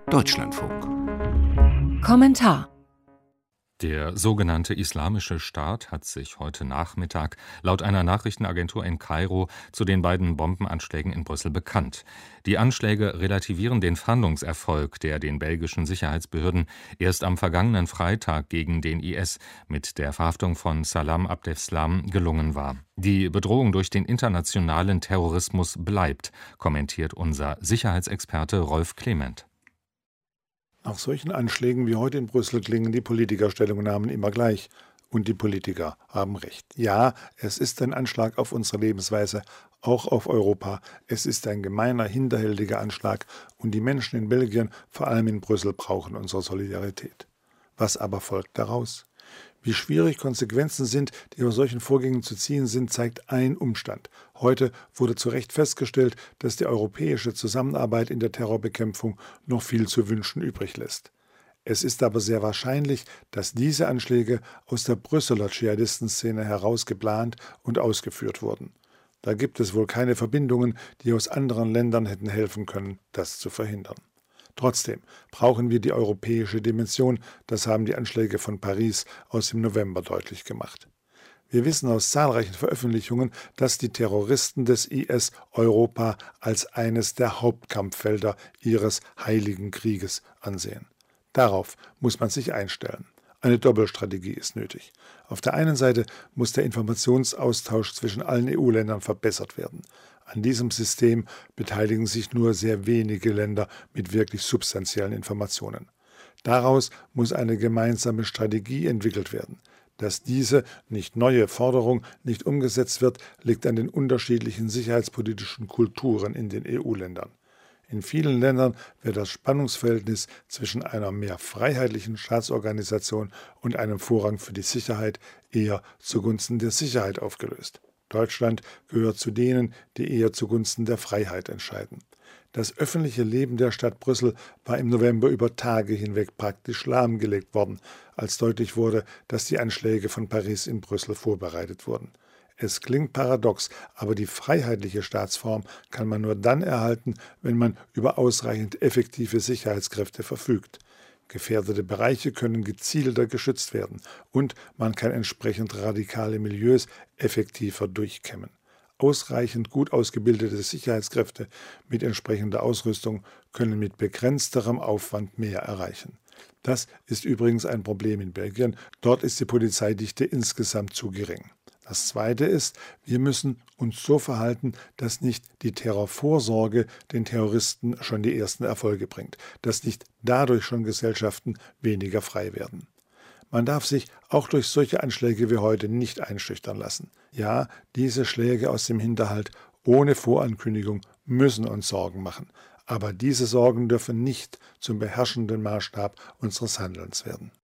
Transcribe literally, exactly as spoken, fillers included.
Deutschlandfunk. Kommentar: Der sogenannte Islamische Staat hat sich heute Nachmittag laut einer Nachrichtenagentur in Kairo zu den beiden Bombenanschlägen in Brüssel bekannt. Die Anschläge relativieren den Fahndungserfolg, der den belgischen Sicherheitsbehörden erst am vergangenen Freitag gegen den I S mit der Verhaftung von Salam Abdeslam gelungen war. Die Bedrohung durch den internationalen Terrorismus bleibt, kommentiert unser Sicherheitsexperte Rolf Clement. Nach solchen Anschlägen wie heute in Brüssel klingen die Politikerstellungnahmen immer gleich. Und die Politiker haben recht. Ja, es ist ein Anschlag auf unsere Lebensweise, auch auf Europa. Es ist ein gemeiner, hinterhältiger Anschlag. Und die Menschen in Belgien, vor allem in Brüssel, brauchen unsere Solidarität. Was aber folgt daraus? Wie schwierig Konsequenzen sind, die aus solchen Vorgängen zu ziehen sind, zeigt ein Umstand. Heute wurde zu Recht festgestellt, dass die europäische Zusammenarbeit in der Terrorbekämpfung noch viel zu wünschen übrig lässt. Es ist aber sehr wahrscheinlich, dass diese Anschläge aus der Brüsseler Dschihadistenszene heraus geplant und ausgeführt wurden. Da gibt es wohl keine Verbindungen, die aus anderen Ländern hätten helfen können, das zu verhindern. Trotzdem brauchen wir die europäische Dimension, das haben die Anschläge von Paris aus dem November deutlich gemacht. Wir wissen aus zahlreichen Veröffentlichungen, dass die Terroristen des I S Europa als eines der Hauptkampffelder ihres heiligen Krieges ansehen. Darauf muss man sich einstellen. Eine Doppelstrategie ist nötig. Auf der einen Seite muss der Informationsaustausch zwischen allen E U-Ländern verbessert werden. An diesem System beteiligen sich nur sehr wenige Länder mit wirklich substanziellen Informationen. Daraus muss eine gemeinsame Strategie entwickelt werden. Dass diese nicht neue Forderung nicht umgesetzt wird, liegt an den unterschiedlichen sicherheitspolitischen Kulturen in den E U-Ländern. In vielen Ländern wird das Spannungsverhältnis zwischen einer mehr freiheitlichen Staatsorganisation und einem Vorrang für die Sicherheit eher zugunsten der Sicherheit aufgelöst. Deutschland gehört zu denen, die eher zugunsten der Freiheit entscheiden. Das öffentliche Leben der Stadt Brüssel war im November über Tage hinweg praktisch lahmgelegt worden, als deutlich wurde, dass die Anschläge von Paris in Brüssel vorbereitet wurden. Es klingt paradox, aber die freiheitliche Staatsform kann man nur dann erhalten, wenn man über ausreichend effektive Sicherheitskräfte verfügt. Gefährdete Bereiche können gezielter geschützt werden und man kann entsprechend radikale Milieus effektiver durchkämmen. Ausreichend gut ausgebildete Sicherheitskräfte mit entsprechender Ausrüstung können mit begrenzterem Aufwand mehr erreichen. Das ist übrigens ein Problem in Belgien. Dort ist die Polizeidichte insgesamt zu gering. Das Zweite ist, wir müssen uns so verhalten, dass nicht die Terrorvorsorge den Terroristen schon die ersten Erfolge bringt, dass nicht dadurch schon Gesellschaften weniger frei werden. Man darf sich auch durch solche Anschläge wie heute nicht einschüchtern lassen. Ja, diese Schläge aus dem Hinterhalt ohne Vorankündigung müssen uns Sorgen machen. Aber diese Sorgen dürfen nicht zum beherrschenden Maßstab unseres Handelns werden.